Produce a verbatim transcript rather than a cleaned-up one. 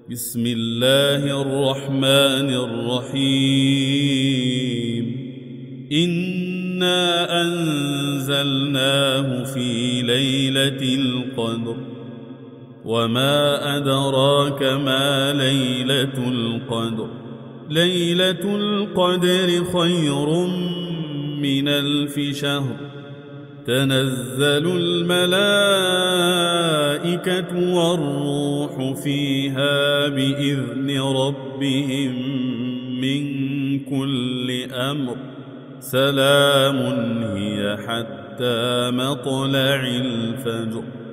بسم الله الرحمن الرحيم إنا أنزلناه في ليلة القدر وما أدراك ما ليلة القدر ليلة القدر خير من ألف شهر تنزل الملائكة والروح فيها بإذن ربهم من كل أمر سلام هي حتى مطلع الفجر.